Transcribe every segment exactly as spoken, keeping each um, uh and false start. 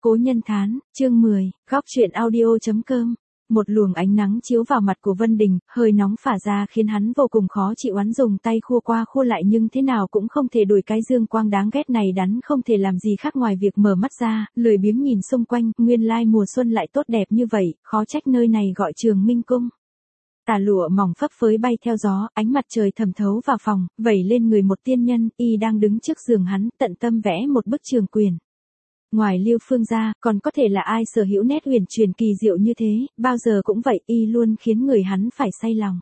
Cố Nhân Thán, chương mười, góc truyện audio.com. Một luồng ánh nắng chiếu vào mặt của Vân Đình, hơi nóng phả ra khiến hắn vô cùng khó chịu. Hắn dùng tay khua qua khua lại nhưng thế nào cũng không thể đuổi cái dương quang đáng ghét này. Đắn không thể làm gì khác ngoài việc mở mắt ra, lười biếng nhìn xung quanh. Nguyên lai mùa xuân lại tốt đẹp như vậy, khó trách nơi này gọi Trường Minh Cung. Tà lụa mỏng phấp phới bay theo gió, ánh mặt trời thẩm thấu vào phòng, vẩy lên người một tiên nhân. Y đang đứng trước giường hắn, tận tâm vẽ một bức trường quyền. Ngoài Liêu Phương ra, còn có thể là ai sở hữu nét huyền truyền kỳ diệu như thế, bao giờ cũng vậy, y luôn khiến người hắn phải say lòng.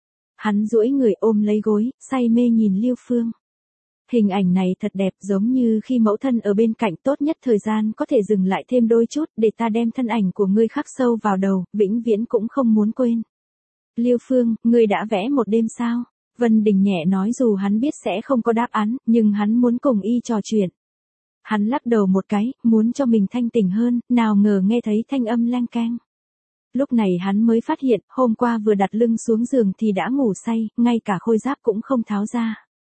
Hắn duỗi người ôm lấy gối, say mê nhìn Liêu Phương. Hình ảnh này thật đẹp, giống như khi mẫu thân ở bên cạnh. Tốt nhất thời gian có thể dừng lại thêm đôi chút, để ta đem thân ảnh của ngươi khắc sâu vào đầu, vĩnh viễn cũng không muốn quên. Liêu Phương, ngươi đã vẽ một đêm sao? Vân Đình nhẹ nói, dù hắn biết sẽ không có đáp án, nhưng hắn muốn cùng y trò chuyện. Hắn lắc đầu một cái, muốn cho mình thanh tỉnh hơn, nào ngờ nghe thấy thanh âm leng keng. Lúc này hắn mới phát hiện, hôm qua vừa đặt lưng xuống giường thì đã ngủ say, ngay cả khôi giáp cũng không tháo ra.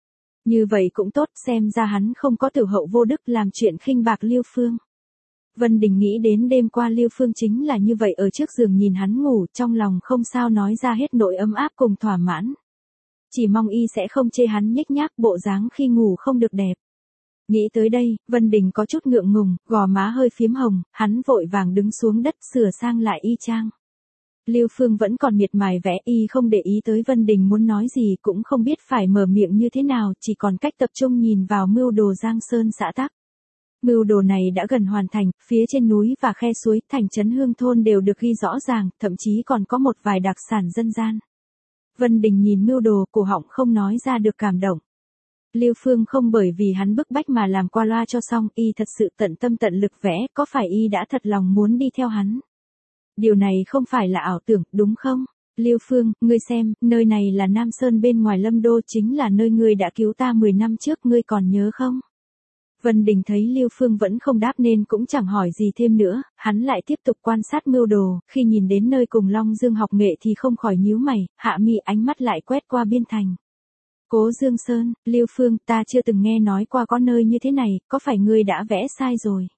Như vậy cũng tốt, xem ra hắn không có tiểu hậu vô đức làm chuyện khinh bạc Liêu Phương. Vân Đình nghĩ đến đêm qua Liêu Phương chính là như vậy, ở trước giường nhìn hắn ngủ, trong lòng không sao nói ra hết nỗi ấm áp cùng thỏa mãn. Chỉ mong y sẽ không chê hắn nhếch nhác bộ dáng khi ngủ không được đẹp. Nghĩ tới đây, Vân Đình có chút ngượng ngùng, gò má hơi phím hồng, hắn vội vàng đứng xuống đất sửa sang lại y trang. Liêu Phương vẫn còn miệt mài vẽ, y không để ý tới Vân Đình muốn nói gì, cũng không biết phải mở miệng như thế nào, chỉ còn cách tập trung nhìn vào mưu đồ Giang Sơn xã tắc. Mưu đồ này đã gần hoàn thành, phía trên núi và khe suối, thành trấn Hương thôn đều được ghi rõ ràng, thậm chí còn có một vài đặc sản dân gian. Vân Đình nhìn mưu đồ, cổ họng không nói ra được cảm động. Liêu Phương không bởi vì hắn bức bách mà làm qua loa cho xong, y thật sự tận tâm tận lực vẽ, có phải y đã thật lòng muốn đi theo hắn? Điều này không phải là ảo tưởng, đúng không? Liêu Phương, ngươi xem, nơi này là Nam Sơn bên ngoài Lâm Đô, chính là nơi ngươi đã cứu ta mười năm trước, ngươi còn nhớ không? Vân Đình thấy Liêu Phương vẫn không đáp nên cũng chẳng hỏi gì thêm nữa, hắn lại tiếp tục quan sát mưu đồ, khi nhìn đến nơi cùng Long Dương học nghệ thì không khỏi nhíu mày, hạ mi ánh mắt lại quét qua biên thành. Cố Dương Sơn, Liêu Phương, ta chưa từng nghe nói qua có nơi như thế này, có phải ngươi đã vẽ sai rồi?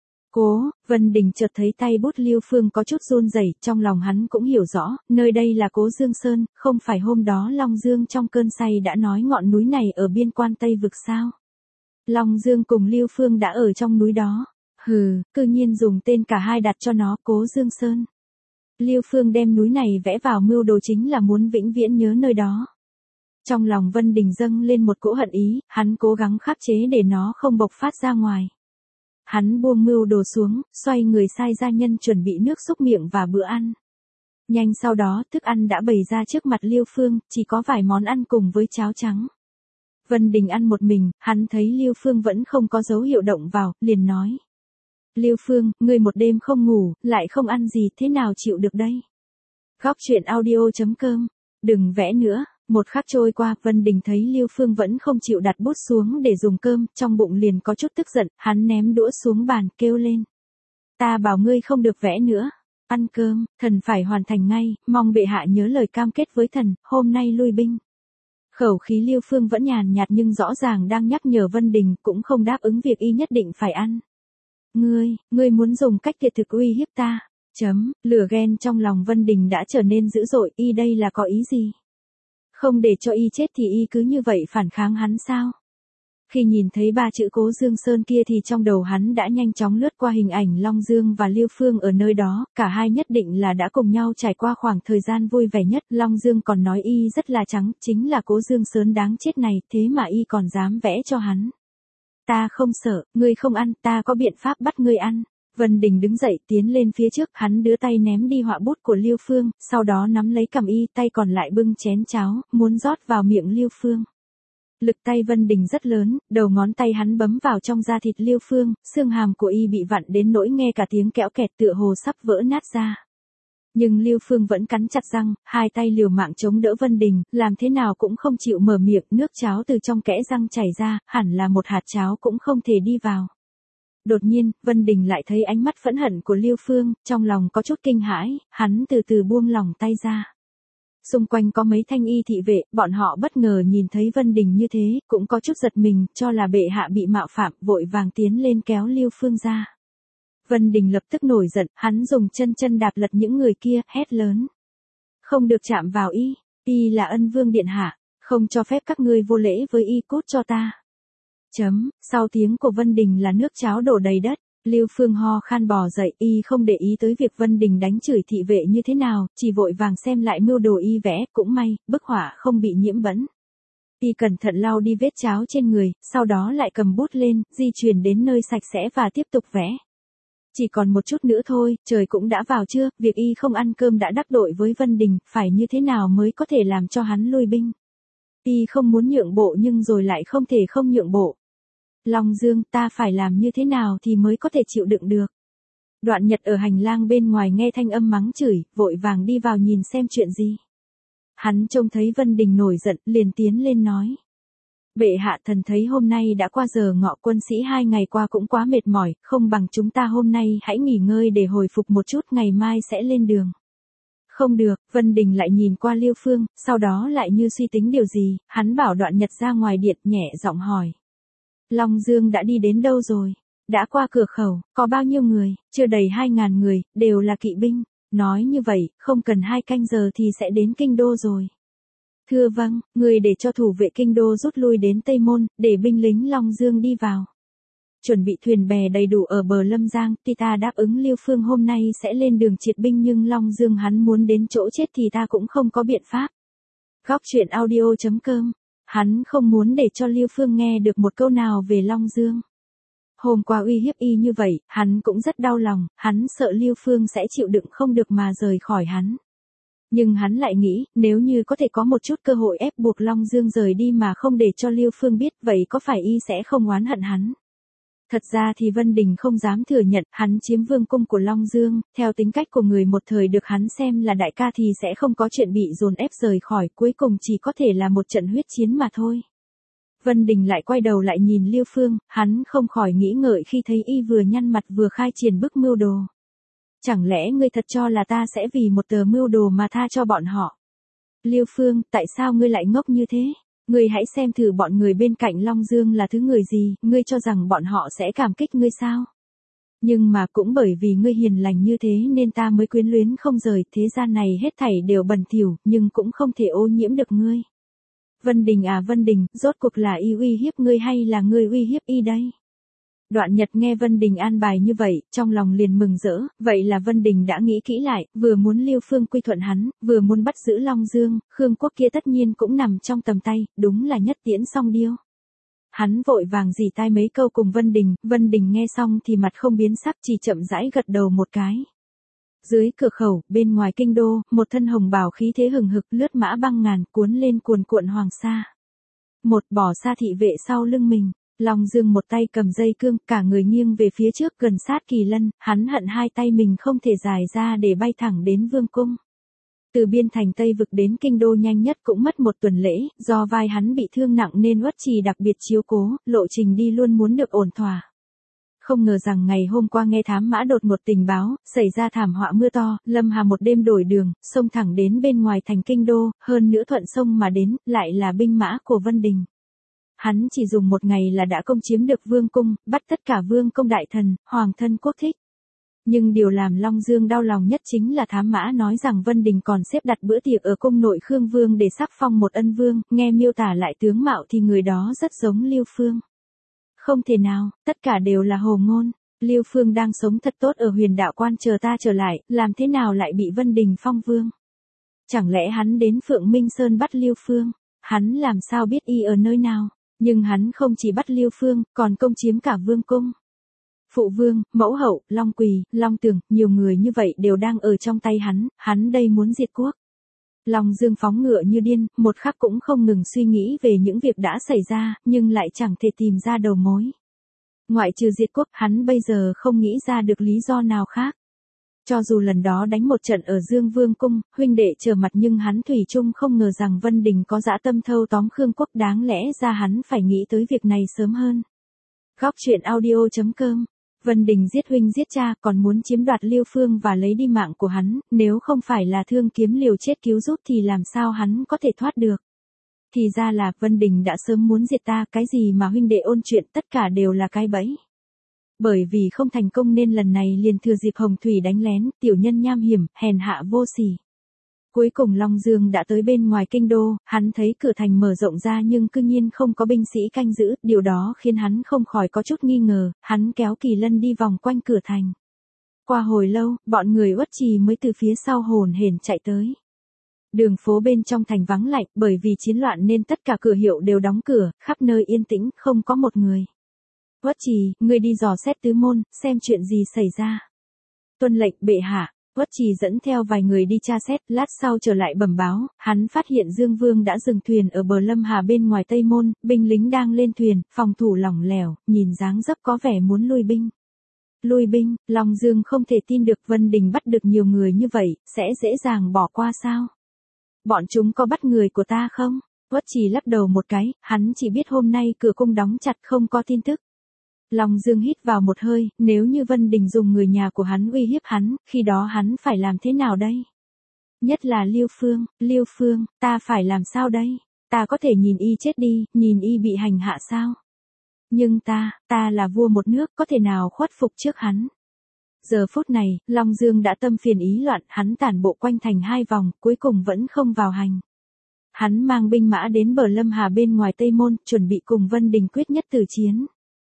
Cố, Vân Đình chợt thấy tay bút Liêu Phương có chút run rẩy, trong lòng hắn cũng hiểu rõ, nơi đây là Cố Dương Sơn, không phải hôm đó Long Dương trong cơn say đã nói ngọn núi này ở biên quan Tây Vực sao? Long Dương cùng Liêu Phương đã ở trong núi đó. Hừ, cư nhiên dùng tên cả hai đặt cho nó Cố Dương Sơn. Liêu Phương đem núi này vẽ vào mưu đồ chính là muốn vĩnh viễn nhớ nơi đó. Trong lòng Vân Đình dâng lên một cỗ hận ý, hắn cố gắng khắc chế để nó không bộc phát ra ngoài. Hắn buông mưu đồ xuống, xoay người sai gia nhân chuẩn bị nước xúc miệng và bữa ăn. Nhanh sau đó, thức ăn đã bày ra trước mặt Liêu Phương, chỉ có vài món ăn cùng với cháo trắng. Vân Đình ăn một mình, hắn thấy Liêu Phương vẫn không có dấu hiệu động vào, liền nói. Liêu Phương, ngươi một đêm không ngủ, lại không ăn gì, thế nào chịu được đây? Góc truyện audio.com, đừng vẽ nữa. Một khắc trôi qua, Vân Đình thấy Liêu Phương vẫn không chịu đặt bút xuống để dùng cơm, trong bụng liền có chút tức giận, hắn ném đũa xuống bàn, kêu lên. Ta bảo ngươi không được vẽ nữa. Ăn cơm, thần phải hoàn thành ngay, mong bệ hạ nhớ lời cam kết với thần, hôm nay lui binh. Khẩu khí Liêu Phương vẫn nhàn nhạt nhưng rõ ràng đang nhắc nhở Vân Đình, cũng không đáp ứng việc y nhất định phải ăn. Ngươi, ngươi muốn dùng cách kiệt thực uy hiếp ta. Chấm, lửa ghen trong lòng Vân Đình đã trở nên dữ dội, y đây là có ý gì? Không để cho y chết thì y cứ như vậy phản kháng hắn sao? Khi nhìn thấy ba chữ Cố Dương Sơn kia thì trong đầu hắn đã nhanh chóng lướt qua hình ảnh Long Dương và Liêu Phương ở nơi đó, cả hai nhất định là đã cùng nhau trải qua khoảng thời gian vui vẻ nhất. Long Dương còn nói y rất là trắng, chính là Cố Dương Sơn đáng chết này, thế mà y còn dám vẽ cho hắn. Ta không sợ, ngươi không ăn, ta có biện pháp bắt ngươi ăn. Vân Đình đứng dậy tiến lên phía trước, hắn đưa tay ném đi họa bút của Liêu Phương, sau đó nắm lấy cằm y, tay còn lại bưng chén cháo, muốn rót vào miệng Liêu Phương. Lực tay Vân Đình rất lớn, đầu ngón tay hắn bấm vào trong da thịt Liêu Phương, xương hàm của y bị vặn đến nỗi nghe cả tiếng kẽo kẹt tựa hồ sắp vỡ nát ra. Nhưng Liêu Phương vẫn cắn chặt răng, hai tay liều mạng chống đỡ Vân Đình, làm thế nào cũng không chịu mở miệng, nước cháo từ trong kẽ răng chảy ra, hẳn là một hạt cháo cũng không thể đi vào. Đột nhiên, Vân Đình lại thấy ánh mắt phẫn hận của Liêu Phương, trong lòng có chút kinh hãi, hắn từ từ buông lỏng tay ra. Xung quanh có mấy thanh y thị vệ, bọn họ bất ngờ nhìn thấy Vân Đình như thế, cũng có chút giật mình, cho là bệ hạ bị mạo phạm, vội vàng tiến lên kéo Liêu Phương ra. Vân Đình lập tức nổi giận, hắn dùng chân chân đạp lật những người kia, hét lớn. Không được chạm vào y, y là ân vương điện hạ, không cho phép các ngươi vô lễ với y, cút cho ta. Chấm, sau tiếng của Vân Đình là nước cháo đổ đầy đất. Lưu Phương ho khan bò dậy, y không để ý tới việc Vân Đình đánh chửi thị vệ như thế nào, chỉ vội vàng xem lại mưu đồ y vẽ, cũng may, bức họa không bị nhiễm bẩn. Y cẩn thận lau đi vết cháo trên người, sau đó lại cầm bút lên, di chuyển đến nơi sạch sẽ và tiếp tục vẽ. Chỉ còn một chút nữa thôi, trời cũng đã vào trưa, việc y không ăn cơm đã đắc tội với Vân Đình, phải như thế nào mới có thể làm cho hắn lui binh. Y không muốn nhượng bộ nhưng rồi lại không thể không nhượng bộ. Long Dương, ta phải làm như thế nào thì mới có thể chịu đựng được. Đoạn Nhật ở hành lang bên ngoài nghe thanh âm mắng chửi, vội vàng đi vào nhìn xem chuyện gì. Hắn trông thấy Vân Đình nổi giận, liền tiến lên nói. Bệ hạ thần thấy hôm nay đã qua giờ ngọ, quân sĩ hai ngày qua cũng quá mệt mỏi, không bằng chúng ta hôm nay hãy nghỉ ngơi để hồi phục một chút, ngày mai sẽ lên đường. Không được, Vân Đình lại nhìn qua Lưu Phương, sau đó lại như suy tính điều gì, hắn bảo Đoạn Nhật ra ngoài điện, nhẹ giọng hỏi. Long Dương đã đi đến đâu rồi? Đã qua cửa khẩu, có bao nhiêu người? Chưa đầy hai ngàn người, đều là kỵ binh. Nói như vậy, không cần hai canh giờ thì sẽ đến kinh đô rồi. Thưa vâng, người để cho thủ vệ kinh đô rút lui đến Tây Môn, để binh lính Long Dương đi vào. Chuẩn bị thuyền bè đầy đủ ở bờ Lâm Giang, tuy ta đáp ứng Lưu Phương hôm nay sẽ lên đường triệt binh nhưng Long Dương hắn muốn đến chỗ chết thì ta cũng không có biện pháp. Góc truyện audio chấm com. Hắn không muốn để cho Lưu Phương nghe được một câu nào về Long Dương. Hôm qua uy hiếp y như vậy, hắn cũng rất đau lòng, hắn sợ Lưu Phương sẽ chịu đựng không được mà rời khỏi hắn. Nhưng hắn lại nghĩ, nếu như có thể có một chút cơ hội ép buộc Long Dương rời đi mà không để cho Lưu Phương biết, vậy có phải y sẽ không oán hận hắn? Thật ra thì Vân Đình không dám thừa nhận, hắn chiếm vương cung của Long Dương, theo tính cách của người một thời được hắn xem là đại ca thì sẽ không có chuyện bị dồn ép rời khỏi, cuối cùng chỉ có thể là một trận huyết chiến mà thôi. Vân Đình lại quay đầu lại nhìn Lưu Phương, hắn không khỏi nghĩ ngợi khi thấy y vừa nhăn mặt vừa khai triển bức mưu đồ. Chẳng lẽ ngươi thật cho là ta sẽ vì một tờ mưu đồ mà tha cho bọn họ? Lưu Phương, tại sao ngươi lại ngốc như thế? Ngươi hãy xem thử bọn người bên cạnh Long Dương là thứ người gì, ngươi cho rằng bọn họ sẽ cảm kích ngươi sao? Nhưng mà cũng bởi vì ngươi hiền lành như thế nên ta mới quyến luyến không rời, thế gian này hết thảy đều bẩn thỉu, nhưng cũng không thể ô nhiễm được ngươi. Vân Đình à Vân Đình, rốt cuộc là y uy hiếp ngươi hay là ngươi uy hiếp y đây? Đoạn Nhật nghe Vân Đình an bài như vậy, trong lòng liền mừng rỡ, vậy là Vân Đình đã nghĩ kỹ lại, vừa muốn Lưu Phương quy thuận hắn, vừa muốn bắt giữ Long Dương, Khương Quốc kia tất nhiên cũng nằm trong tầm tay, đúng là nhất tiễn song điêu. Hắn vội vàng rỉ tai mấy câu cùng Vân Đình, Vân Đình nghe xong thì mặt không biến sắc, chỉ chậm rãi gật đầu một cái. Dưới cửa khẩu, bên ngoài kinh đô, một thân hồng bào khí thế hừng hực lướt mã băng ngàn cuốn lên cuồn cuộn hoàng sa. Một bỏ xa thị vệ sau lưng mình. Long Dương một tay cầm dây cương, cả người nghiêng về phía trước gần sát Kỳ Lân, hắn hận hai tay mình không thể dài ra để bay thẳng đến vương cung. Từ biên thành Tây vực đến kinh đô nhanh nhất cũng mất một tuần lễ, do vai hắn bị thương nặng nên Uất Trì đặc biệt chiếu cố, lộ trình đi luôn muốn được ổn thỏa. Không ngờ rằng ngày hôm qua nghe thám mã đột ngột tình báo, xảy ra thảm họa mưa to, Lâm Hà một đêm đổi đường, xông thẳng đến bên ngoài thành kinh đô, hơn nữa thuận sông mà đến, lại là binh mã của Vân Đình. Hắn chỉ dùng một ngày là đã công chiếm được vương cung, bắt tất cả vương công đại thần, hoàng thân quốc thích. Nhưng điều làm Long Dương đau lòng nhất chính là thám mã nói rằng Vân Đình còn xếp đặt bữa tiệc ở cung nội Khương Vương để sắc phong một ân vương, nghe miêu tả lại tướng mạo thì người đó rất giống Lưu Phương. Không thể nào, tất cả đều là hồ ngôn. Lưu Phương đang sống thật tốt ở Huyền Đạo Quan chờ ta trở lại, làm thế nào lại bị Vân Đình phong vương? Chẳng lẽ hắn đến Phượng Minh Sơn bắt Lưu Phương? Hắn làm sao biết y ở nơi nào? Nhưng hắn không chỉ bắt Lưu Phương, còn công chiếm cả vương cung. Phụ vương, mẫu hậu, Long Quỳ, Long Tường, nhiều người như vậy đều đang ở trong tay hắn, hắn đây muốn diệt quốc. Long Dương phóng ngựa như điên, một khắc cũng không ngừng suy nghĩ về những việc đã xảy ra, nhưng lại chẳng thể tìm ra đầu mối. Ngoại trừ diệt quốc, hắn bây giờ không nghĩ ra được lý do nào khác. Cho dù lần đó đánh một trận ở Dương Vương Cung, huynh đệ trở mặt nhưng hắn thủy chung không ngờ rằng Vân Đình có dã tâm thâu tóm Khương Quốc, đáng lẽ ra hắn phải nghĩ tới việc này sớm hơn. Góc truyện audio chấm com. Vân Đình giết huynh giết cha, còn muốn chiếm đoạt Lưu Phương và lấy đi mạng của hắn, nếu không phải là thương kiếm liều chết cứu giúp thì làm sao hắn có thể thoát được. Thì ra là Vân Đình đã sớm muốn diệt ta, cái gì mà huynh đệ ôn chuyện tất cả đều là cái bẫy. Bởi vì không thành công nên lần này liền thừa dịp hồng thủy đánh lén, tiểu nhân nham hiểm, hèn hạ vô sỉ. Cuối cùng Long Dương đã tới bên ngoài kinh đô, hắn thấy cửa thành mở rộng ra nhưng cư nhiên không có binh sĩ canh giữ, điều đó khiến hắn không khỏi có chút nghi ngờ, hắn kéo Kỳ Lân đi vòng quanh cửa thành. Qua hồi lâu, bọn người Uất Trì mới từ phía sau hồn hển chạy tới. Đường phố bên trong thành vắng lạnh, bởi vì chiến loạn nên tất cả cửa hiệu đều đóng cửa, khắp nơi yên tĩnh, không có một người. Uất Trì, ngươi đi dò xét tứ môn, xem chuyện gì xảy ra. Tuân lệnh bệ hạ. Uất Trì dẫn theo vài người đi tra xét, lát sau trở lại bẩm báo, hắn phát hiện Dương Vương đã dừng thuyền ở bờ Lâm Hà bên ngoài Tây Môn, binh lính đang lên thuyền, phòng thủ lỏng lẻo, nhìn dáng dấp có vẻ muốn lui binh. Lui binh, Long Dương không thể tin được Vân Đình bắt được nhiều người như vậy, sẽ dễ dàng bỏ qua sao? Bọn chúng có bắt người của ta không? Uất Trì lắc đầu một cái, hắn chỉ biết hôm nay cửa cung đóng chặt không có tin tức. Long Dương hít vào một hơi, nếu như Vân Đình dùng người nhà của hắn uy hiếp hắn, khi đó hắn phải làm thế nào đây? Nhất là Liêu Phương, Liêu Phương, ta phải làm sao đây? Ta có thể nhìn y chết đi, nhìn y bị hành hạ sao? Nhưng ta, ta là vua một nước, có thể nào khuất phục trước hắn? Giờ phút này, Long Dương đã tâm phiền ý loạn, hắn tản bộ quanh thành hai vòng, cuối cùng vẫn không vào hành. Hắn mang binh mã đến bờ Lâm Hà bên ngoài Tây Môn, chuẩn bị cùng Vân Đình quyết nhất tử chiến.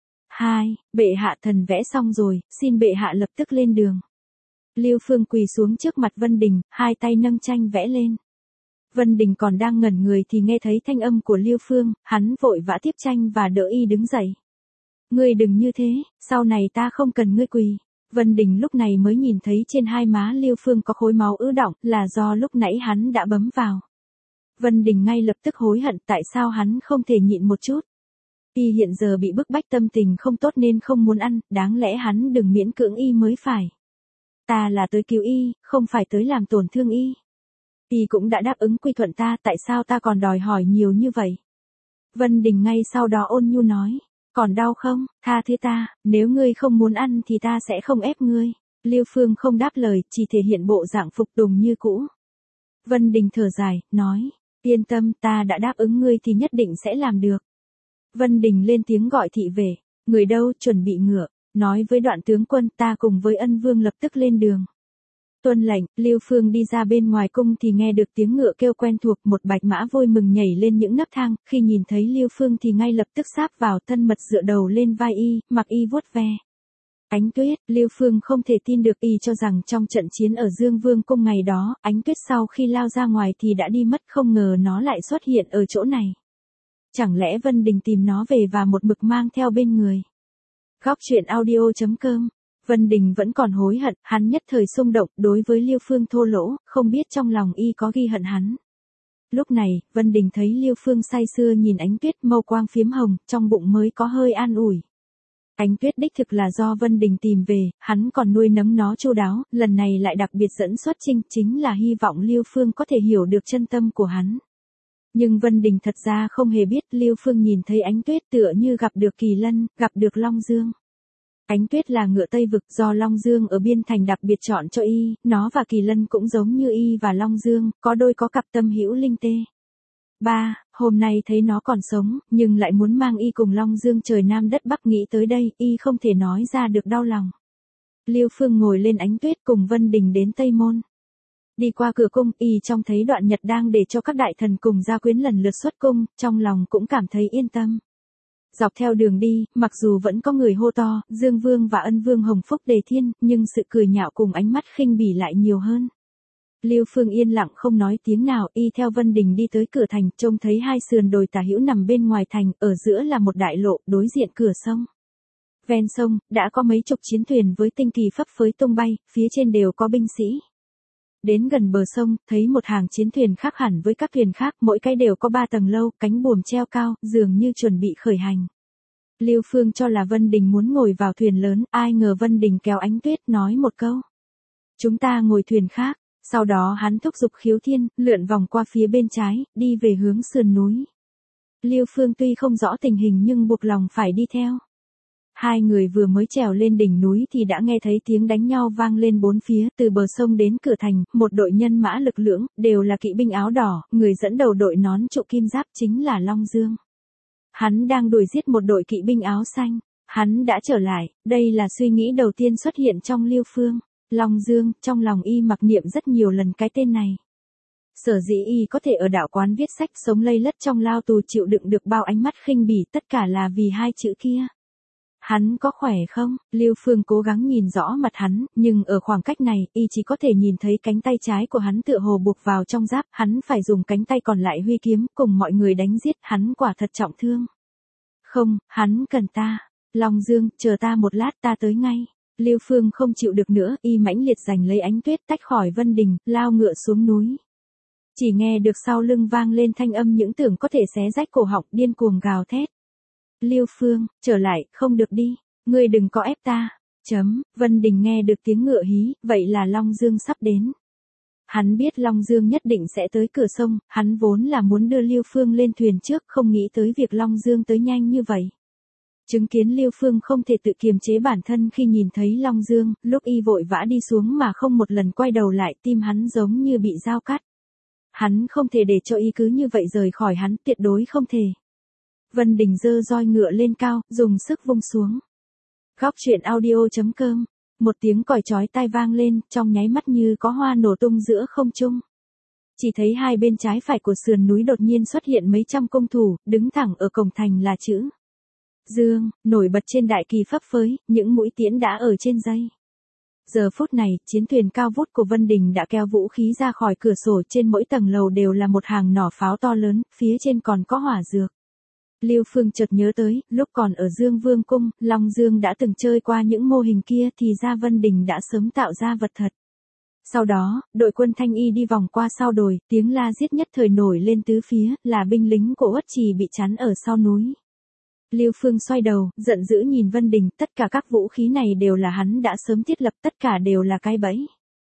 Hai, bệ hạ thần vẽ xong rồi, xin bệ hạ lập tức lên đường. Liêu Phương quỳ xuống trước mặt Vân Đình, hai tay nâng tranh vẽ lên. Vân Đình còn đang ngẩn người thì nghe thấy thanh âm của Liêu Phương, hắn vội vã tiếp tranh và đỡ y đứng dậy. Ngươi đừng như thế, sau này ta không cần ngươi quỳ. Vân Đình lúc này mới nhìn thấy trên hai má Liêu Phương có khối máu ứ đọng, là do lúc nãy hắn đã bấm vào. Vân Đình ngay lập tức hối hận tại sao hắn không thể nhịn một chút. Y hiện giờ bị bức bách tâm tình không tốt nên không muốn ăn, đáng lẽ hắn đừng miễn cưỡng y mới phải. Ta là tới cứu y, không phải tới làm tổn thương y. Y cũng đã đáp ứng quy thuận ta, tại sao ta còn đòi hỏi nhiều như vậy? Vân Đình ngay sau đó ôn nhu nói, còn đau không, tha thứ ta, nếu ngươi không muốn ăn thì ta sẽ không ép ngươi. Liêu Phương không đáp lời, chỉ thể hiện bộ dạng phục tùng như cũ. Vân Đình thở dài, nói, yên tâm, ta đã đáp ứng ngươi thì nhất định sẽ làm được. Vân Đình lên tiếng gọi thị vệ, người đâu, chuẩn bị ngựa, nói với Đoạn tướng quân, ta cùng với Ân Vương lập tức lên đường. Tuân lệnh, Liêu Phương đi ra bên ngoài cung thì nghe được tiếng ngựa kêu quen thuộc, một bạch mã vui mừng nhảy lên những nấc thang, khi nhìn thấy Liêu Phương thì ngay lập tức sáp vào, thân mật dựa đầu lên vai y, mặc y vuốt ve. Ánh Tuyết, Liêu Phương không thể tin được, y cho rằng trong trận chiến ở Dương Vương cung ngày đó, Ánh Tuyết sau khi lao ra ngoài thì đã đi mất, không ngờ nó lại xuất hiện ở chỗ này. Chẳng lẽ Vân Đình tìm nó về và một mực mang theo bên người? Góc truyện audio chấm com. Vân Đình vẫn còn hối hận, hắn nhất thời xung động, đối với Liêu Phương thô lỗ, không biết trong lòng y có ghi hận hắn. Lúc này, Vân Đình thấy Liêu Phương say sưa nhìn Ánh Tuyết, mâu quang phiếm hồng, trong bụng mới có hơi an ủi. Ánh Tuyết đích thực là do Vân Đình tìm về, hắn còn nuôi nấng nó chu đáo, lần này lại đặc biệt dẫn xuất chinh, chính là hy vọng Liêu Phương có thể hiểu được chân tâm của hắn. Nhưng Vân Đình thật ra không hề biết Liêu Phương nhìn thấy Ánh Tuyết tựa như gặp được Kỳ Lân, gặp được Long Dương. Ánh Tuyết là ngựa Tây Vực do Long Dương ở biên thành đặc biệt chọn cho y, nó và Kỳ Lân cũng giống như y và Long Dương, có đôi có cặp tâm hữu linh tê. Ba, hôm nay thấy nó còn sống, nhưng lại muốn mang y cùng Long Dương trời Nam đất Bắc, nghĩ tới đây, y không thể nói ra được đau lòng. Liêu Phương ngồi lên Ánh Tuyết cùng Vân Đình đến Tây Môn. Đi qua cửa cung, y trông thấy Đoạn Nhật đang để cho các đại thần cùng gia quyến lần lượt xuất cung, trong lòng cũng cảm thấy yên tâm. Dọc theo đường đi, mặc dù vẫn có người hô to, Dương Vương và Ân Vương hồng phúc đề thiên, nhưng sự cười nhạo cùng ánh mắt khinh bỉ lại nhiều hơn. Liêu Phương yên lặng không nói tiếng nào, y theo Vân Đình đi tới cửa thành, trông thấy hai sườn đồi tả hữu nằm bên ngoài thành, ở giữa là một đại lộ, đối diện cửa sông. Ven sông, đã có mấy chục chiến thuyền với tinh kỳ phấp phới tung bay, phía trên đều có binh sĩ. Đến gần bờ sông, thấy một hàng chiến thuyền khác hẳn với các thuyền khác, mỗi cái đều có ba tầng lâu, cánh buồm treo cao, dường như chuẩn bị khởi hành. Liêu Phương cho là Vân Đình muốn ngồi vào thuyền lớn, ai ngờ Vân Đình kéo Ánh Tuyết nói một câu. Chúng ta ngồi thuyền khác, sau đó hắn thúc giục Khiếu Thiên, lượn vòng qua phía bên trái, đi về hướng sườn núi. Liêu Phương tuy không rõ tình hình nhưng buộc lòng phải đi theo. Hai người vừa mới trèo lên đỉnh núi thì đã nghe thấy tiếng đánh nhau vang lên bốn phía, từ bờ sông đến cửa thành, một đội nhân mã lực lưỡng, đều là kỵ binh áo đỏ, người dẫn đầu đội nón trụ kim giáp chính là Long Dương. Hắn đang đuổi giết một đội kỵ binh áo xanh. Hắn đã trở lại, đây là suy nghĩ đầu tiên xuất hiện trong Lưu Phương. Long Dương, trong lòng y mặc niệm rất nhiều lần cái tên này. Sở dĩ y có thể ở đạo quán viết sách sống lây lất trong lao tù chịu đựng được bao ánh mắt khinh bỉ, tất cả là vì hai chữ kia. Hắn có khỏe không? Lưu Phương cố gắng nhìn rõ mặt hắn, nhưng ở khoảng cách này, y chỉ có thể nhìn thấy cánh tay trái của hắn tựa hồ buộc vào trong giáp, hắn phải dùng cánh tay còn lại huy kiếm, cùng mọi người đánh giết, hắn quả thật trọng thương. Không, hắn cần ta. Long Dương, chờ ta một lát, ta tới ngay. Lưu Phương không chịu được nữa, y mãnh liệt giành lấy Ánh Tuyết tách khỏi Vân Đình, lao ngựa xuống núi. Chỉ nghe được sau lưng vang lên thanh âm những tưởng có thể xé rách cổ họng, điên cuồng gào thét. Lưu Phương, trở lại, không được đi, ngươi đừng có ép ta. Chấm, Vân Đình nghe được tiếng ngựa hí, vậy là Long Dương sắp đến. Hắn biết Long Dương nhất định sẽ tới cửa sông, hắn vốn là muốn đưa Lưu Phương lên thuyền trước, không nghĩ tới việc Long Dương tới nhanh như vậy. Chứng kiến Lưu Phương không thể tự kiềm chế bản thân khi nhìn thấy Long Dương, lúc y vội vã đi xuống mà không một lần quay đầu lại, tim hắn giống như bị dao cắt. Hắn không thể để cho y cứ như vậy rời khỏi hắn, tuyệt đối không thể. Vân Đình giơ roi ngựa lên cao, dùng sức vung xuống. Góc truyện audio chấm com. Một tiếng còi chói tai vang lên, trong nháy mắt như có hoa nổ tung giữa không trung. Chỉ thấy hai bên trái phải của sườn núi đột nhiên xuất hiện mấy trăm công thủ, đứng thẳng ở cổng thành là chữ Dương, nổi bật trên đại kỳ phấp phới, những mũi tiễn đã ở trên dây. Giờ phút này, chiến thuyền cao vút của Vân Đình đã kéo vũ khí ra khỏi cửa sổ, trên mỗi tầng lầu đều là một hàng nỏ pháo to lớn, phía trên còn có hỏa dược. Lưu Phương chợt nhớ tới, lúc còn ở Dương Vương Cung, Long Dương đã từng chơi qua những mô hình kia thì ra Vân Đình đã sớm tạo ra vật thật. Sau đó, đội quân Thanh Y đi vòng qua sau đồi, tiếng la giết nhất thời nổi lên tứ phía, là binh lính của Uất Trì bị chắn ở sau núi. Lưu Phương xoay đầu, giận dữ nhìn Vân Đình, tất cả các vũ khí này đều là hắn đã sớm thiết lập, tất cả đều là cái bẫy.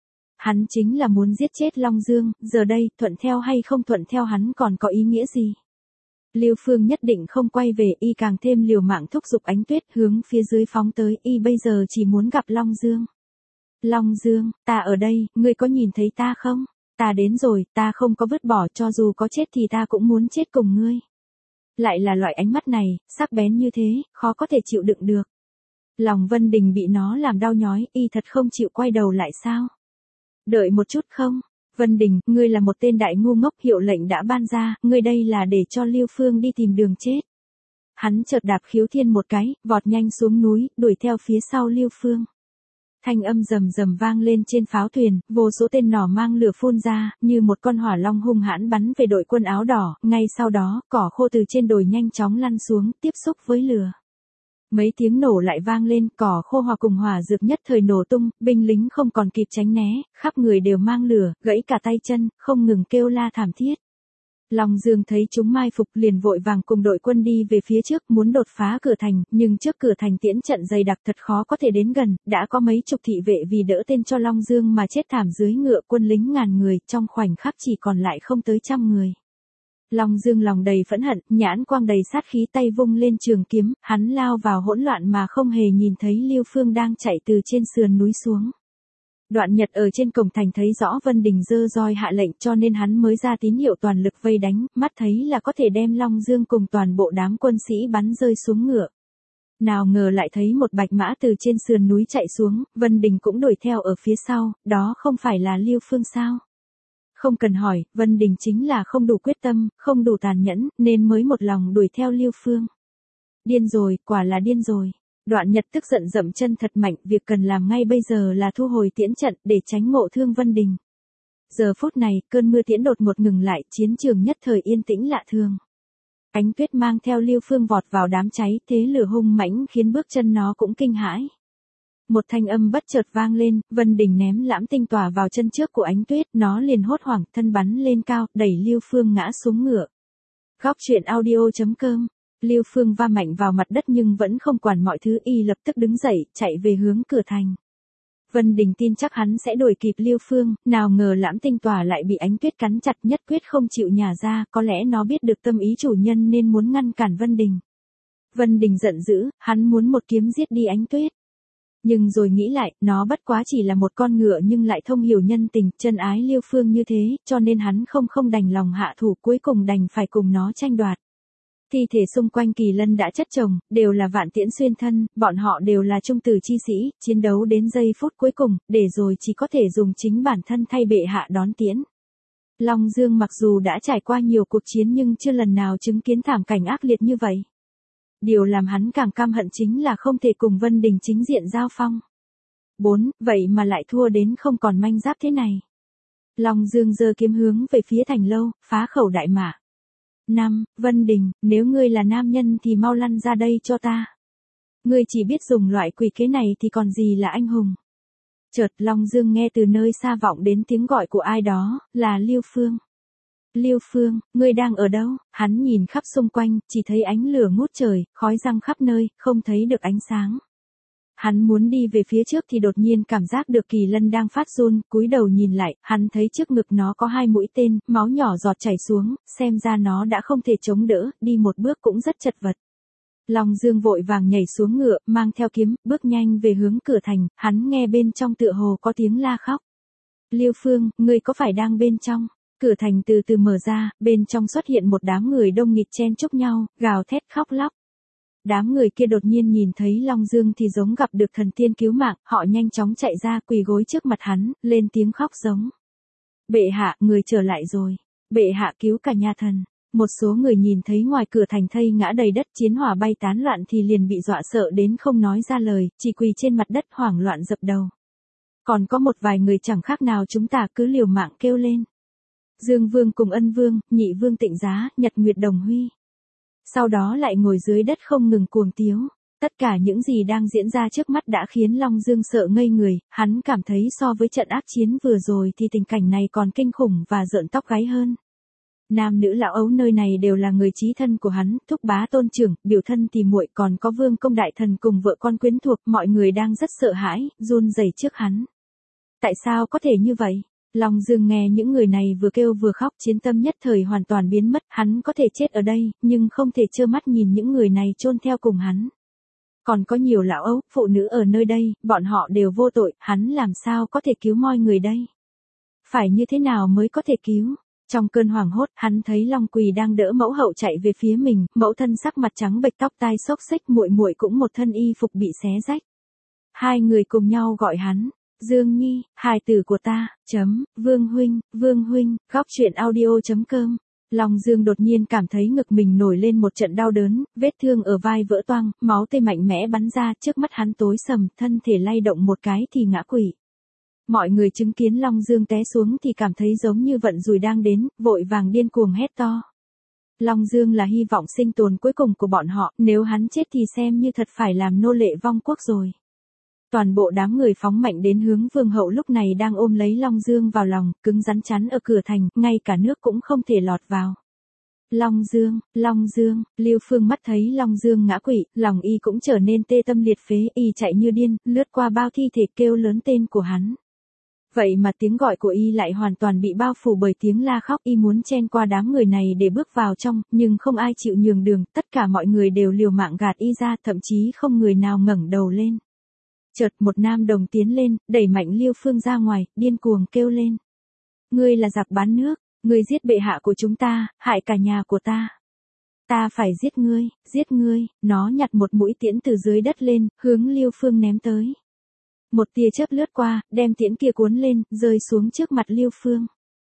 Hắn chính là muốn giết chết Long Dương, giờ đây, thuận theo hay không thuận theo hắn còn có ý nghĩa gì? Lưu Phương nhất định không quay về, y càng thêm liều mạng thúc giục Ánh Tuyết hướng phía dưới phóng tới, y bây giờ chỉ muốn gặp Long Dương. Long Dương, ta ở đây, ngươi có nhìn thấy ta không? Ta đến rồi, ta không có vứt bỏ, cho dù có chết thì ta cũng muốn chết cùng ngươi. Lại là loại ánh mắt này, sắc bén như thế, khó có thể chịu đựng được. Lòng Vân Đình bị nó làm đau nhói, y thật không chịu quay đầu lại sao? Đợi một chút không? Vân Đình, ngươi là một tên đại ngu ngốc, hiệu lệnh đã ban ra, ngươi đây là để cho Lưu Phương đi tìm đường chết. Hắn chợt đạp Khiếu Thiên một cái, vọt nhanh xuống núi, đuổi theo phía sau Lưu Phương. Thanh âm rầm rầm vang lên trên pháo thuyền, vô số tên nỏ mang lửa phun ra, như một con hỏa long hung hãn bắn về đội quân áo đỏ, ngay sau đó, cỏ khô từ trên đồi nhanh chóng lăn xuống, tiếp xúc với lửa. Mấy tiếng nổ lại vang lên, cỏ khô hòa cùng hỏa dược nhất thời nổ tung, binh lính không còn kịp tránh né, khắp người đều mang lửa, gãy cả tay chân, không ngừng kêu la thảm thiết. Long Dương thấy chúng mai phục liền vội vàng cùng đội quân đi về phía trước muốn đột phá cửa thành, nhưng trước cửa thành tiễn trận dày đặc thật khó có thể đến gần, đã có mấy chục thị vệ vì đỡ tên cho Long Dương mà chết thảm dưới ngựa, quân lính ngàn người, trong khoảnh khắc chỉ còn lại không tới trăm người. Long Dương lòng đầy phẫn hận, nhãn quang đầy sát khí, tay vung lên trường kiếm, hắn lao vào hỗn loạn mà không hề nhìn thấy Lưu Phương đang chạy từ trên sườn núi xuống. Đoạn Nhật ở trên cổng thành thấy rõ Vân Đình giơ roi hạ lệnh cho nên hắn mới ra tín hiệu toàn lực vây đánh, mắt thấy là có thể đem Long Dương cùng toàn bộ đám quân sĩ bắn rơi xuống ngựa. Nào ngờ lại thấy một bạch mã từ trên sườn núi chạy xuống, Vân Đình cũng đuổi theo ở phía sau, đó không phải là Lưu Phương sao? Không cần hỏi, Vân Đình chính là không đủ quyết tâm, không đủ tàn nhẫn, nên mới một lòng đuổi theo Lưu Phương. Điên rồi, quả là điên rồi. Đoạn Nhật tức giận dậm chân thật mạnh, việc cần làm ngay bây giờ là thu hồi tiễn trận để tránh ngộ thương Vân Đình. Giờ phút này, cơn mưa tiễn đột ngột ngừng lại, chiến trường nhất thời yên tĩnh lạ thường. Ánh Tuyết mang theo Lưu Phương vọt vào đám cháy, thế lửa hung mãnh khiến bước chân nó cũng kinh hãi. Một thanh âm bất chợt vang lên, Vân Đình ném lãm tinh tỏa vào chân trước của Ánh Tuyết, nó liền hốt hoảng, thân bắn lên cao, đẩy Lưu Phương ngã xuống ngựa. Góc truyện audio chấm com. Lưu Phương va mạnh vào mặt đất nhưng vẫn không quản mọi thứ, y lập tức đứng dậy, chạy về hướng cửa thành. Vân Đình tin chắc hắn sẽ đuổi kịp Lưu Phương, nào ngờ lãm tinh tỏa lại bị Ánh Tuyết cắn chặt, nhất quyết không chịu nhả ra, có lẽ nó biết được tâm ý chủ nhân nên muốn ngăn cản Vân Đình. Vân Đình giận dữ, hắn muốn một kiếm giết đi Ánh Tuyết. Nhưng rồi nghĩ lại, nó bất quá chỉ là một con ngựa nhưng lại thông hiểu nhân tình, chân ái Lưu Phương như thế, cho nên hắn không không đành lòng hạ thủ, cuối cùng đành phải cùng nó tranh đoạt. Thi thể xung quanh Kỳ Lân đã chất chồng, đều là vạn tiễn xuyên thân, bọn họ đều là trung tử chi sĩ, chiến đấu đến giây phút cuối cùng, để rồi chỉ có thể dùng chính bản thân thay bệ hạ đón tiễn. Long Dương mặc dù đã trải qua nhiều cuộc chiến nhưng chưa lần nào chứng kiến thảm cảnh ác liệt như vậy. Điều làm hắn càng căm hận chính là không thể cùng Vân Đình chính diện giao phong. bốn. Vậy mà lại thua đến không còn manh giáp thế này. Long Dương giơ kiếm hướng về phía thành lâu, phá khẩu đại mã. năm. Vân Đình, nếu ngươi là nam nhân thì mau lăn ra đây cho ta. Ngươi chỉ biết dùng loại quỷ kế này thì còn gì là anh hùng. Chợt Long Dương nghe từ nơi xa vọng đến tiếng gọi của ai đó, là Liêu Phương. Liêu Phương, ngươi đang ở đâu? Hắn nhìn khắp xung quanh, chỉ thấy ánh lửa ngút trời, khói răng khắp nơi, không thấy được ánh sáng. Hắn muốn đi về phía trước thì đột nhiên cảm giác được Kỳ Lân đang phát run, cúi đầu nhìn lại, hắn thấy trước ngực nó có hai mũi tên, máu nhỏ giọt chảy xuống, xem ra nó đã không thể chống đỡ, đi một bước cũng rất chật vật. Long Dương vội vàng nhảy xuống ngựa, mang theo kiếm, bước nhanh về hướng cửa thành, hắn nghe bên trong tựa hồ có tiếng la khóc. Liêu Phương, ngươi có phải đang bên trong? Cửa thành từ từ mở ra, bên trong xuất hiện một đám người đông nghịt chen chúc nhau, gào thét khóc lóc. Đám người kia đột nhiên nhìn thấy Long Dương thì giống gặp được thần tiên cứu mạng, họ nhanh chóng chạy ra quỳ gối trước mặt hắn, lên tiếng khóc giống. Bệ hạ, người trở lại rồi. Bệ hạ cứu cả nhà thần. Một số người nhìn thấy ngoài cửa thành thây ngã đầy đất, chiến hỏa bay tán loạn thì liền bị dọa sợ đến không nói ra lời, chỉ quỳ trên mặt đất hoảng loạn dập đầu. Còn có một vài người chẳng khác nào chúng ta cứ liều mạng kêu lên. Dương Vương cùng Ân Vương, Nhị Vương Tịnh Giá, Nhật Nguyệt Đồng Huy. Sau đó lại ngồi dưới đất không ngừng cuồng tiếu. Tất cả những gì đang diễn ra trước mắt đã khiến Long Dương sợ ngây người, hắn cảm thấy so với trận ác chiến vừa rồi thì tình cảnh này còn kinh khủng và rợn tóc gáy hơn. Nam nữ lão ấu nơi này đều là người chí thân của hắn, thúc bá tôn trưởng, biểu thân tỉ muội, còn có vương công đại thần cùng vợ con quyến thuộc, mọi người đang rất sợ hãi, run rẩy trước hắn. Tại sao có thể như vậy? Long Dương nghe những người này vừa kêu vừa khóc, chiến tâm nhất thời hoàn toàn biến mất, hắn có thể chết ở đây, nhưng không thể trơ mắt nhìn những người này chôn theo cùng hắn. Còn có nhiều lão ấu, phụ nữ ở nơi đây, bọn họ đều vô tội, hắn làm sao có thể cứu mọi người đây? Phải như thế nào mới có thể cứu? Trong cơn hoảng hốt, hắn thấy Long Quỳ đang đỡ mẫu hậu chạy về phía mình, mẫu thân sắc mặt trắng bệch, tóc tai xốc xếch, muội muội cũng một thân y phục bị xé rách. Hai người cùng nhau gọi hắn, Dương Nhi, hài tử của ta, chấm, Vương huynh, Vương huynh, góc truyện audio chấm com. Long Dương đột nhiên cảm thấy ngực mình nổi lên một trận đau đớn, vết thương ở vai vỡ toang, máu tươi mạnh mẽ bắn ra, trước mắt hắn tối sầm, thân thể lay động một cái thì ngã quỵ. Mọi người chứng kiến Long Dương té xuống thì cảm thấy giống như vận rủi đang đến, vội vàng điên cuồng hét to. Long Dương là hy vọng sinh tồn cuối cùng của bọn họ, nếu hắn chết thì xem như thật phải làm nô lệ vong quốc rồi. Toàn bộ đám người phóng mạnh đến hướng vương hậu lúc này đang ôm lấy Long Dương vào lòng, cứng rắn chắn ở cửa thành, ngay cả nước cũng không thể lọt vào. Long Dương, Long Dương, Liêu Phương mắt thấy Long Dương ngã quỵ, lòng y cũng trở nên tê tâm liệt phế, y chạy như điên, lướt qua bao thi thể kêu lớn tên của hắn. Vậy mà tiếng gọi của y lại hoàn toàn bị bao phủ bởi tiếng la khóc, y muốn chen qua đám người này để bước vào trong, nhưng không ai chịu nhường đường, tất cả mọi người đều liều mạng gạt y ra, thậm chí không người nào ngẩng đầu lên. Chợt một nam đồng tiến lên, đẩy mạnh Liêu Phương ra ngoài, điên cuồng kêu lên. Ngươi là giặc bán nước, ngươi giết bệ hạ của chúng ta, hại cả nhà của ta. Ta phải giết ngươi, giết ngươi, nó nhặt một mũi tiễn từ dưới đất lên, hướng Liêu Phương ném tới. Một tia chớp lướt qua, đem tiễn kia cuốn lên, rơi xuống trước mặt Liêu Phương.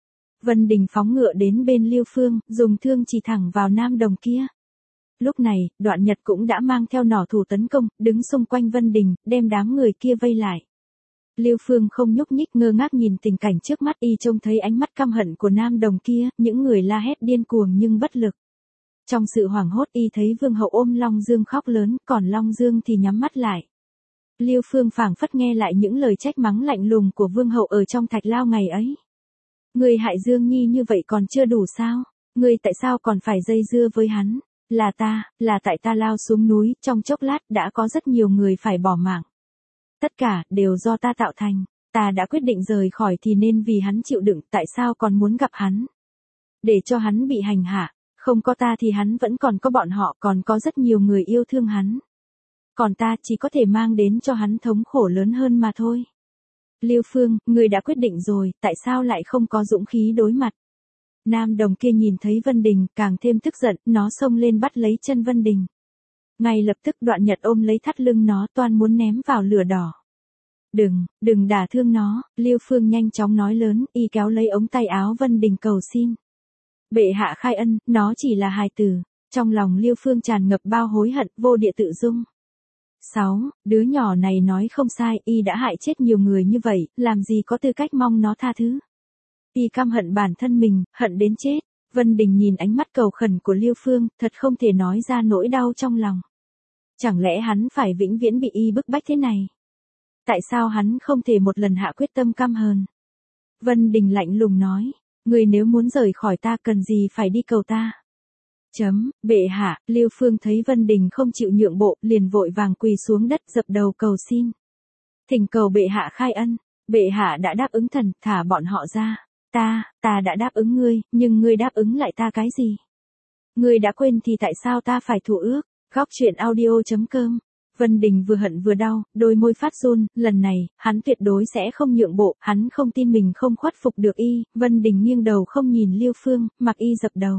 Vân Đình phóng ngựa đến bên Liêu Phương, dùng thương chỉ thẳng vào nam đồng kia. Lúc này, Đoạn Nhật cũng đã mang theo nỏ thủ tấn công, đứng xung quanh Vân Đình, đem đám người kia vây lại. Liêu Phương không nhúc nhích, ngơ ngác nhìn tình cảnh trước mắt, y trông thấy ánh mắt căm hận của nam đồng kia, những người la hét điên cuồng nhưng bất lực. Trong sự hoảng hốt, y thấy vương hậu ôm Long Dương khóc lớn, còn Long Dương thì nhắm mắt lại. Liêu Phương phảng phất nghe lại những lời trách mắng lạnh lùng của vương hậu ở trong thạch lao ngày ấy. Ngươi hại Dương Nhi như vậy còn chưa đủ sao? Ngươi tại sao còn phải dây dưa với hắn? Là ta, là tại ta lao xuống núi, trong chốc lát đã có rất nhiều người phải bỏ mạng. Tất cả, đều do ta tạo thành, ta đã quyết định rời khỏi thì nên vì hắn chịu đựng, tại sao còn muốn gặp hắn? Để cho hắn bị hành hạ, không có ta thì hắn vẫn còn có bọn họ, còn có rất nhiều người yêu thương hắn. Còn ta chỉ có thể mang đến cho hắn thống khổ lớn hơn mà thôi. Liêu Phương, ngươi đã quyết định rồi, tại sao lại không có dũng khí đối mặt? Nam đồng kia nhìn thấy Vân Đình, càng thêm tức giận, nó xông lên bắt lấy chân Vân Đình. Ngay lập tức Đoạn Nhật ôm lấy thắt lưng nó toan muốn ném vào lửa đỏ. Đừng, đừng đả thương nó, Liêu Phương nhanh chóng nói lớn, y kéo lấy ống tay áo Vân Đình cầu xin. Bệ hạ khai ân, nó chỉ là hài tử. Trong lòng Liêu Phương tràn ngập bao hối hận, vô địa tự dung. sáu. Đứa nhỏ này nói không sai, y đã hại chết nhiều người như vậy, làm gì có tư cách mong nó tha thứ. Y căm hận bản thân mình, hận đến chết. Vân Đình nhìn ánh mắt cầu khẩn của Liêu Phương, thật không thể nói ra nỗi đau trong lòng. Chẳng lẽ hắn phải vĩnh viễn bị y bức bách thế này? Tại sao hắn không thể một lần hạ quyết tâm căm hờn? Vân Đình lạnh lùng nói, người nếu muốn rời khỏi ta cần gì phải đi cầu ta? Chấm, bệ hạ, Liêu Phương thấy Vân Đình không chịu nhượng bộ, liền vội vàng quỳ xuống đất dập đầu cầu xin. Thỉnh cầu bệ hạ khai ân, bệ hạ đã đáp ứng thần, thả bọn họ ra. Ta, ta đã đáp ứng ngươi, nhưng ngươi đáp ứng lại ta cái gì? Ngươi đã quên thì tại sao ta phải thụ ước? Góc truyện audio chấm com. Vân Đình vừa hận vừa đau, đôi môi phát run, lần này, hắn tuyệt đối sẽ không nhượng bộ, hắn không tin mình không khuất phục được y. Vân Đình nghiêng đầu không nhìn Liêu Phương, mặc y dập đầu.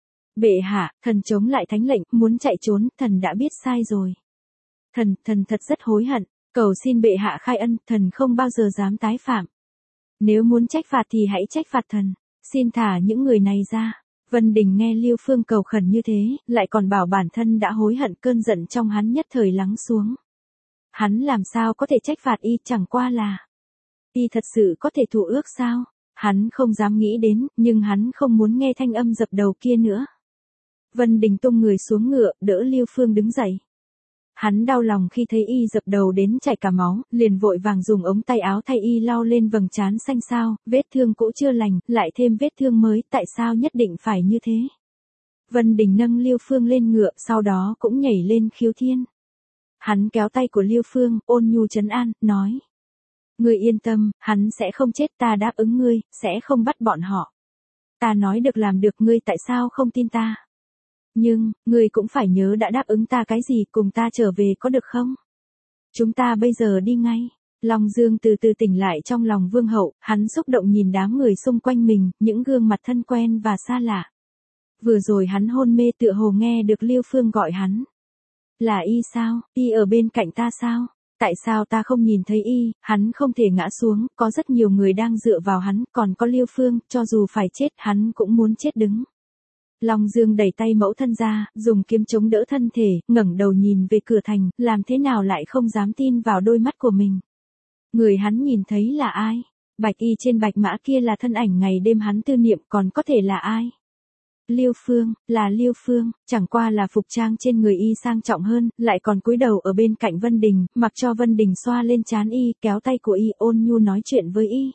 Bệ hạ, thần chống lại thánh lệnh, muốn chạy trốn, thần đã biết sai rồi. Thần, thần thật rất hối hận, cầu xin bệ hạ khai ân, thần không bao giờ dám tái phạm. Nếu muốn trách phạt thì hãy trách phạt thần, xin thả những người này ra. Vân Đình nghe Liêu Phương cầu khẩn như thế, lại còn bảo bản thân đã hối hận, cơn giận trong hắn nhất thời lắng xuống. Hắn làm sao có thể trách phạt y, chẳng qua là y thật sự có thể thụ ước sao? Hắn không dám nghĩ đến, nhưng hắn không muốn nghe thanh âm dập đầu kia nữa. Vân Đình tung người xuống ngựa, đỡ Liêu Phương đứng dậy. Hắn đau lòng khi thấy y dập đầu đến chảy cả máu, liền vội vàng dùng ống tay áo thay y lau lên vầng trán xanh xao, vết thương cũ chưa lành, lại thêm vết thương mới, tại sao nhất định phải như thế? Vân Đình nâng Liêu Phương lên ngựa, sau đó cũng nhảy lên khiếu thiên. Hắn kéo tay của Liêu Phương, ôn nhu trấn an, nói. Ngươi yên tâm, hắn sẽ không chết, ta đáp ứng ngươi, sẽ không bắt bọn họ. Ta nói được làm được, ngươi tại sao không tin ta? Nhưng, ngươi cũng phải nhớ đã đáp ứng ta cái gì, cùng ta trở về có được không? Chúng ta bây giờ đi ngay. Long Dương từ từ tỉnh lại trong lòng Vương Hậu, hắn xúc động nhìn đám người xung quanh mình, những gương mặt thân quen và xa lạ. Vừa rồi hắn hôn mê tựa hồ nghe được Liêu Phương gọi hắn. Là y sao, y ở bên cạnh ta sao? Tại sao ta không nhìn thấy y, hắn không thể ngã xuống, có rất nhiều người đang dựa vào hắn, còn có Liêu Phương, cho dù phải chết hắn cũng muốn chết đứng. Long Dương đẩy tay mẫu thân ra, dùng kiếm chống đỡ thân thể, ngẩng đầu nhìn về cửa thành, làm thế nào lại không dám tin vào đôi mắt của mình. Người hắn nhìn thấy là ai? Bạch y trên bạch mã kia là thân ảnh ngày đêm hắn tư niệm, còn có thể là ai? Liêu Phương, là Liêu Phương, chẳng qua là phục trang trên người y sang trọng hơn, lại còn cúi đầu ở bên cạnh Vân Đình, mặc cho Vân Đình xoa lên trán y, kéo tay của y, ôn nhu nói chuyện với y.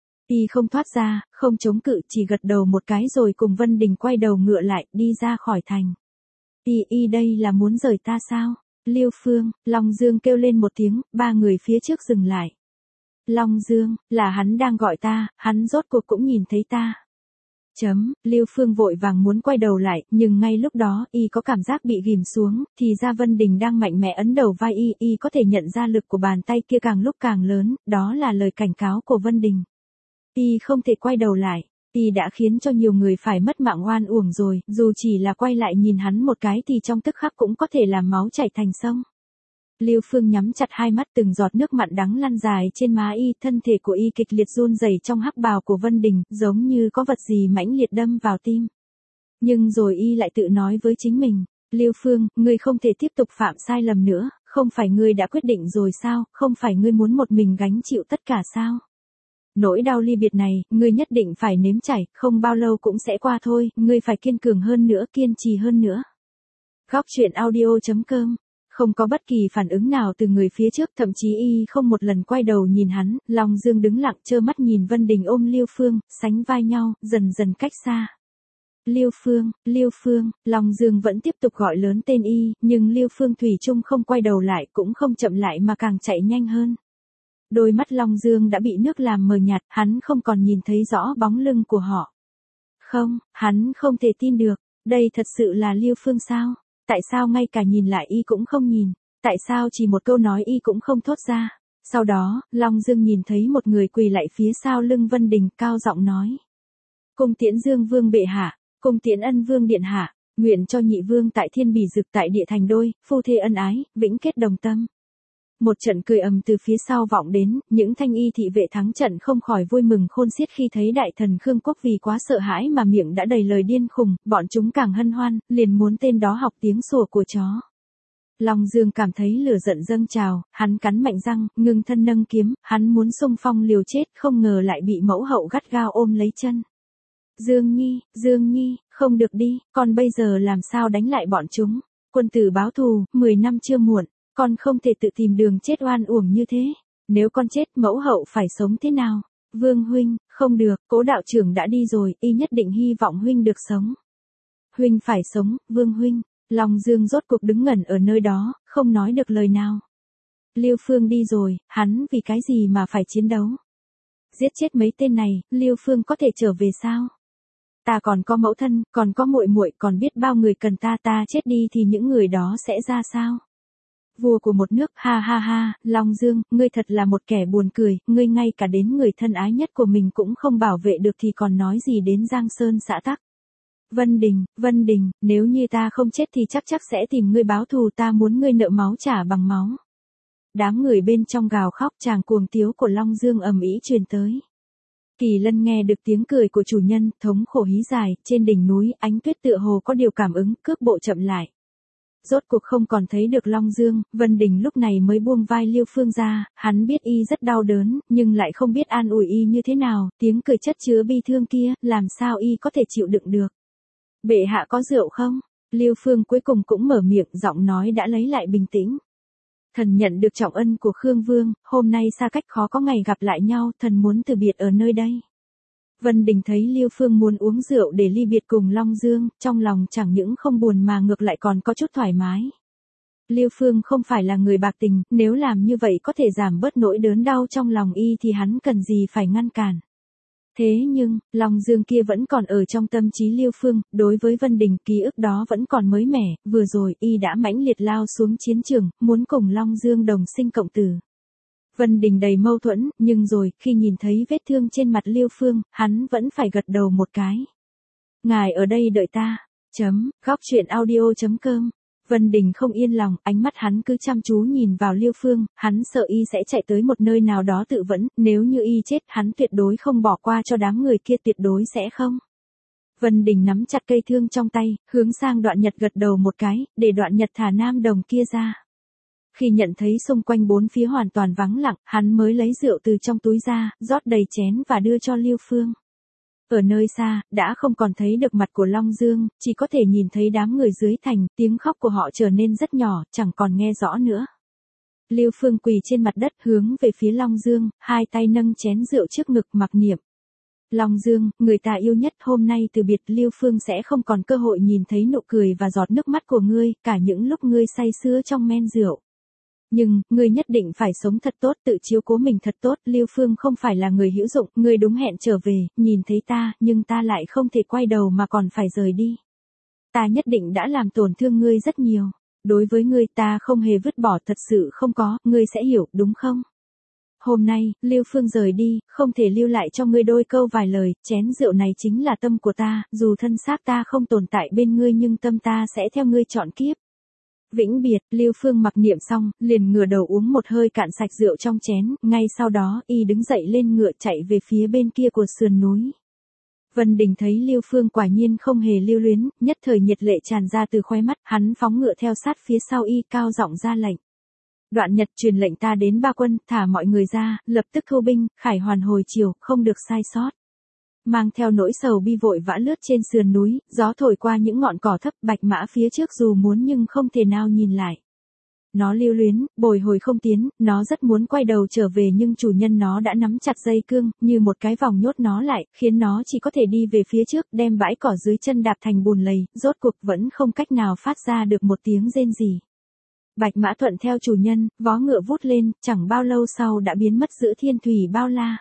Y không thoát ra, không chống cự, chỉ gật đầu một cái rồi cùng Vân Đình quay đầu ngựa lại, đi ra khỏi thành. Y, y đây là muốn rời ta sao? Liêu Phương, Long Dương kêu lên một tiếng, ba người phía trước dừng lại. Long Dương, là hắn đang gọi ta, hắn rốt cuộc cũng nhìn thấy ta. Chấm, Liêu Phương vội vàng muốn quay đầu lại, nhưng ngay lúc đó, y có cảm giác bị ghim xuống, thì ra Vân Đình đang mạnh mẽ ấn đầu vai y, y có thể nhận ra lực của bàn tay kia càng lúc càng lớn, đó là lời cảnh cáo của Vân Đình. Y không thể quay đầu lại, y đã khiến cho nhiều người phải mất mạng oan uổng rồi, dù chỉ là quay lại nhìn hắn một cái thì trong tức khắc cũng có thể làm máu chảy thành sông. Liêu Phương nhắm chặt hai mắt, từng giọt nước mặn đắng lăn dài trên má y, thân thể của y kịch liệt run rẩy trong hắc bào của Vân Đình, giống như có vật gì mãnh liệt đâm vào tim. Nhưng rồi y lại tự nói với chính mình, Liêu Phương, ngươi không thể tiếp tục phạm sai lầm nữa, không phải ngươi đã quyết định rồi sao, không phải ngươi muốn một mình gánh chịu tất cả sao? Nỗi đau ly biệt này, ngươi nhất định phải nếm trải, không bao lâu cũng sẽ qua thôi, ngươi phải kiên cường hơn nữa, kiên trì hơn nữa. Góc truyện audio chấm com. Không có bất kỳ phản ứng nào từ người phía trước, thậm chí y không một lần quay đầu nhìn hắn, Long Dương đứng lặng trơ mắt nhìn Vân Đình ôm Liêu Phương, sánh vai nhau, dần dần cách xa. Liêu Phương, Liêu Phương, Long Dương vẫn tiếp tục gọi lớn tên y, nhưng Liêu Phương thủy chung không quay đầu lại, cũng không chậm lại mà càng chạy nhanh hơn. Đôi mắt Long Dương đã bị nước làm mờ nhạt, hắn không còn nhìn thấy rõ bóng lưng của họ. Không, hắn không thể tin được, đây thật sự là Liêu Phương sao? Tại sao ngay cả nhìn lại y cũng không nhìn? Tại sao chỉ một câu nói y cũng không thốt ra? Sau đó, Long Dương nhìn thấy một người quỳ lại phía sau lưng Vân Đình, cao giọng nói. Cung tiễn Dương Vương bệ hạ, cung tiễn Ân Vương điện hạ, nguyện cho nhị vương tại thiên bỉ dực tại địa thành đôi, phu thê ân ái, vĩnh kết đồng tâm. Một trận cười ầm từ phía sau vọng đến, những thanh y thị vệ thắng trận không khỏi vui mừng khôn xiết khi thấy đại thần Khương Quốc vì quá sợ hãi mà miệng đã đầy lời điên khùng, bọn chúng càng hân hoan, liền muốn tên đó học tiếng sủa của chó. Long Dương cảm thấy lửa giận dâng trào, hắn cắn mạnh răng, ngưng thân nâng kiếm, hắn muốn xung phong liều chết, không ngờ lại bị mẫu hậu gắt gao ôm lấy chân. Dương Nhi, Dương Nhi, không được đi, con bây giờ làm sao đánh lại bọn chúng, quân tử báo thù, mười năm chưa muộn, con không thể tự tìm đường chết oan uổng như thế, nếu con chết mẫu hậu phải sống thế nào? Vương huynh, không được, Cố đạo trưởng đã đi rồi, y nhất định hy vọng huynh được sống. Huynh phải sống, Vương huynh. Long Dương rốt cuộc đứng ngẩn ở nơi đó, không nói được lời nào. Liêu Phương đi rồi, hắn vì cái gì mà phải chiến đấu? Giết chết mấy tên này, Liêu Phương có thể trở về sao? Ta còn có mẫu thân, còn có muội muội, còn biết bao người cần ta, ta chết đi thì những người đó sẽ ra sao? Vua của một nước, ha ha ha, Long Dương, ngươi thật là một kẻ buồn cười, ngươi ngay cả đến người thân ái nhất của mình cũng không bảo vệ được thì còn nói gì đến Giang Sơn xã tắc. Vân Đình, Vân Đình, nếu như ta không chết thì chắc chắc sẽ tìm ngươi báo thù, ta muốn ngươi nợ máu trả bằng máu. Đám người bên trong gào khóc, tràng cuồng tiếu của Long Dương ầm ĩ truyền tới. Kỳ Lân nghe được tiếng cười của chủ nhân, thống khổ hí dài, trên đỉnh núi, Ánh Tuyết tựa hồ có điều cảm ứng, cước bộ chậm lại. Rốt cuộc không còn thấy được Long Dương, Vân Đình lúc này mới buông vai Liêu Phương ra, hắn biết y rất đau đớn, nhưng lại không biết an ủi y như thế nào, tiếng cười chất chứa bi thương kia, làm sao y có thể chịu đựng được. Bệ hạ có rượu không? Liêu Phương cuối cùng cũng mở miệng, giọng nói đã lấy lại bình tĩnh. Thần nhận được trọng ân của Khương Vương, hôm nay xa cách khó có ngày gặp lại nhau, thần muốn từ biệt ở nơi đây. Vân Đình thấy Liêu Phương muốn uống rượu để ly biệt cùng Long Dương, trong lòng chẳng những không buồn mà ngược lại còn có chút thoải mái. Liêu Phương không phải là người bạc tình, nếu làm như vậy có thể giảm bớt nỗi đớn đau trong lòng y thì hắn cần gì phải ngăn cản. Thế nhưng, Long Dương kia vẫn còn ở trong tâm trí Liêu Phương, đối với Vân Đình ký ức đó vẫn còn mới mẻ, vừa rồi y đã mãnh liệt lao xuống chiến trường, muốn cùng Long Dương đồng sinh cộng tử. Vân Đình đầy mâu thuẫn, nhưng rồi, khi nhìn thấy vết thương trên mặt Liêu Phương, hắn vẫn phải gật đầu một cái. Ngài ở đây đợi ta. Chấm, góc truyện audio chấm com. Vân Đình không yên lòng, ánh mắt hắn cứ chăm chú nhìn vào Liêu Phương, hắn sợ y sẽ chạy tới một nơi nào đó tự vẫn, nếu như y chết, hắn tuyệt đối không bỏ qua cho đám người kia, tuyệt đối sẽ không. Vân Đình nắm chặt cây thương trong tay, hướng sang Đoạn Nhật gật đầu một cái, để Đoạn Nhật thả nam đồng kia ra. Khi nhận thấy xung quanh bốn phía hoàn toàn vắng lặng, hắn mới lấy rượu từ trong túi ra, rót đầy chén và đưa cho Liêu Phương. Ở nơi xa, đã không còn thấy được mặt của Long Dương, chỉ có thể nhìn thấy đám người dưới thành, tiếng khóc của họ trở nên rất nhỏ, chẳng còn nghe rõ nữa. Liêu Phương quỳ trên mặt đất hướng về phía Long Dương, hai tay nâng chén rượu trước ngực mặc niệm. Long Dương, người ta yêu nhất, hôm nay từ biệt, Liêu Phương sẽ không còn cơ hội nhìn thấy nụ cười và giọt nước mắt của ngươi, cả những lúc ngươi say sưa trong men rượu. Nhưng, ngươi nhất định phải sống thật tốt, tự chiếu cố mình thật tốt, Liêu Phương không phải là người hữu dụng, ngươi đúng hẹn trở về, nhìn thấy ta, nhưng ta lại không thể quay đầu mà còn phải rời đi. Ta nhất định đã làm tổn thương ngươi rất nhiều. Đối với ngươi ta không hề vứt bỏ, thật sự không có, ngươi sẽ hiểu, đúng không? Hôm nay, Liêu Phương rời đi, không thể lưu lại cho ngươi đôi câu vài lời, chén rượu này chính là tâm của ta, dù thân xác ta không tồn tại bên ngươi nhưng tâm ta sẽ theo ngươi trọn kiếp. Vĩnh biệt, Liêu Phương mặc niệm xong, liền ngửa đầu uống một hơi cạn sạch rượu trong chén, ngay sau đó, y đứng dậy lên ngựa chạy về phía bên kia của sườn núi. Vân Đình thấy Liêu Phương quả nhiên không hề lưu luyến, nhất thời nhiệt lệ tràn ra từ khóe mắt, hắn phóng ngựa theo sát phía sau y, cao giọng ra lệnh. Đoạn Nhật truyền lệnh ta đến ba quân, thả mọi người ra, lập tức thu binh, khải hoàn hồi chiều, không được sai sót. Mang theo nỗi sầu bi vội vã lướt trên sườn núi, gió thổi qua những ngọn cỏ thấp, bạch mã phía trước dù muốn nhưng không thể nào nhìn lại. Nó lưu luyến, bồi hồi không tiến, nó rất muốn quay đầu trở về nhưng chủ nhân nó đã nắm chặt dây cương, như một cái vòng nhốt nó lại, khiến nó chỉ có thể đi về phía trước, đem bãi cỏ dưới chân đạp thành bùn lầy, rốt cuộc vẫn không cách nào phát ra được một tiếng rên gì. Bạch mã thuận theo chủ nhân, vó ngựa vút lên, chẳng bao lâu sau đã biến mất giữa thiên thủy bao la.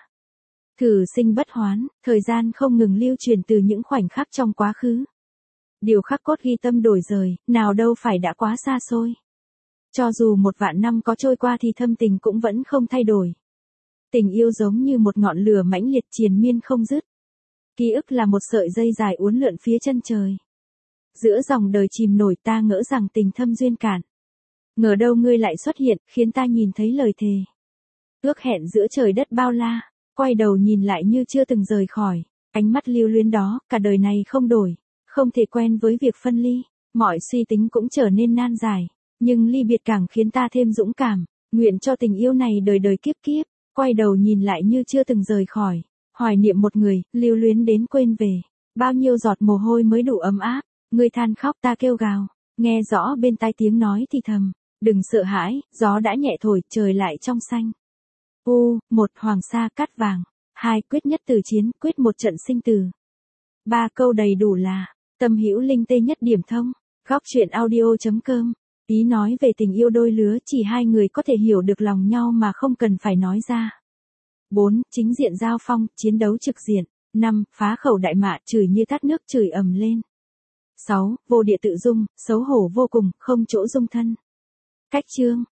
Thử sinh bất hoán, thời gian không ngừng lưu truyền từ những khoảnh khắc trong quá khứ. Điều khắc cốt ghi tâm đổi rời, nào đâu phải đã quá xa xôi. Cho dù một vạn năm có trôi qua thì thâm tình cũng vẫn không thay đổi. Tình yêu giống như một ngọn lửa mãnh liệt triền miên không dứt. Ký ức là một sợi dây dài uốn lượn phía chân trời. Giữa dòng đời chìm nổi ta ngỡ rằng tình thâm duyên cạn. Ngờ đâu ngươi lại xuất hiện, khiến ta nhìn thấy lời thề. Ước hẹn giữa trời đất bao la, quay đầu nhìn lại như chưa từng rời khỏi. Ánh mắt lưu luyến đó, cả đời này không đổi. Không thể quen với việc phân ly, mọi suy tính cũng trở nên nan giải. Nhưng ly biệt càng khiến ta thêm dũng cảm. Nguyện cho tình yêu này đời đời kiếp kiếp. Quay đầu nhìn lại như chưa từng rời khỏi. Hoài niệm một người, lưu luyến đến quên về. Bao nhiêu giọt mồ hôi mới đủ ấm áp. Ngươi than khóc ta kêu gào. Nghe rõ bên tai tiếng nói thì thầm. Đừng sợ hãi, gió đã nhẹ thổi, trời lại trong xanh. U, một hoàng sa cát vàng. Hai quyết nhất từ chiến, quyết một trận sinh tử. Ba câu đầy đủ là, tâm hữu linh tê nhất điểm thông. Góc truyện audio chấm com. Ý nói về tình yêu đôi lứa chỉ hai người có thể hiểu được lòng nhau mà không cần phải nói ra. Bốn, chính diện giao phong, chiến đấu trực diện. Năm, phá khẩu đại mạ, chửi như tát nước chửi ầm lên. Sáu, vô địa tự dung, xấu hổ vô cùng, không chỗ dung thân. Cách chương.